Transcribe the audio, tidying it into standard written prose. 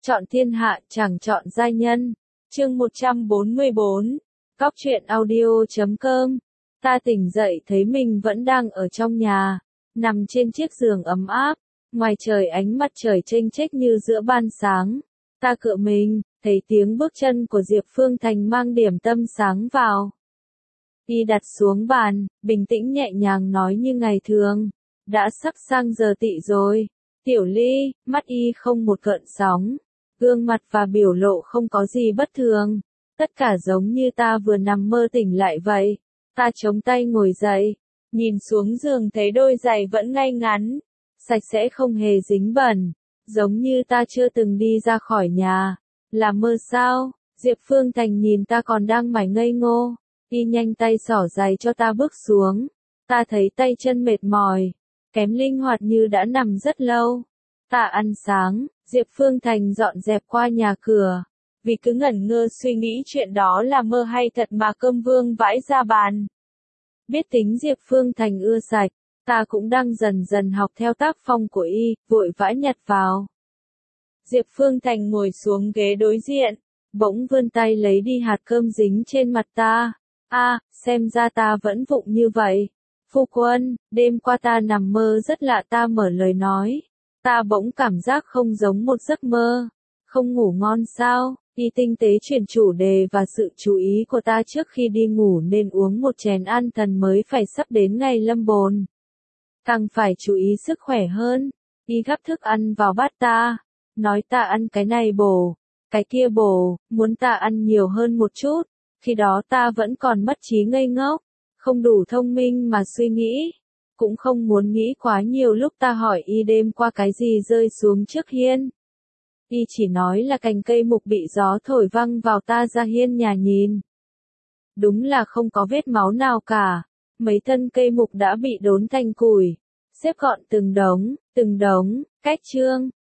Chọn thiên hạ chẳng chọn giai nhân. Chương 144. Cóc truyện audio.com. Ta tỉnh dậy thấy mình vẫn đang ở trong nhà, nằm trên chiếc giường ấm áp, ngoài trời ánh mặt trời chênh chếch như giữa ban sáng. Ta cựa mình, thấy tiếng bước chân của Diệp Phương Thành mang điểm tâm sáng vào. Y đặt xuống bàn, bình tĩnh nhẹ nhàng nói như ngày thường. Đã sắp sang giờ tị rồi. Tiểu Ly, mắt Y không một gợn sóng. Gương mặt và biểu lộ không có gì bất thường. Tất cả giống như ta vừa nằm mơ tỉnh lại vậy. Ta chống tay ngồi dậy, nhìn xuống giường thấy đôi giày vẫn ngay ngắn, sạch sẽ không hề dính bẩn, giống như ta chưa từng đi ra khỏi nhà. Là mơ sao? Diệp Phương Thành nhìn ta còn đang mải ngây ngô, Y nhanh tay xỏ giày cho ta bước xuống. Ta thấy tay chân mệt mỏi, kém linh hoạt như đã nằm rất lâu. Ta ăn sáng, Diệp Phương Thành dọn dẹp qua nhà cửa. Vì cứ ngẩn ngơ suy nghĩ chuyện đó là mơ hay thật mà cơm vương vãi ra bàn. Biết tính Diệp Phương Thành ưa sạch, ta cũng đang dần dần học theo tác phong của Y, vội vã nhặt vào. Diệp Phương Thành ngồi xuống ghế đối diện, bỗng vươn tay lấy đi hạt cơm dính trên mặt ta. Xem ra ta vẫn vụng như vậy. Phu quân, đêm qua ta nằm mơ rất lạ, ta mở lời nói. Ta bỗng cảm giác không giống một giấc mơ. Không ngủ ngon sao? Y tinh tế chuyển chủ đề và sự chú ý của ta trước khi đi ngủ nên uống một chén an thần mới phải sắp đến ngày lâm bồn. Càng phải chú ý sức khỏe hơn. Y gắp thức ăn vào bát ta. Nói ta ăn cái này bổ, cái kia bổ, muốn ta ăn nhiều hơn một chút. Khi đó ta vẫn còn mất trí ngây ngốc, không đủ thông minh mà suy nghĩ. Cũng không muốn nghĩ quá nhiều lúc ta hỏi Y đêm qua cái gì rơi xuống trước hiên. Y chỉ nói là cành cây mục bị gió thổi văng vào. Ta ra hiên nhà nhìn. Đúng là không có vết máu nào cả. Mấy thân cây mục đã bị đốn thành củi, xếp gọn từng đống, cách chương.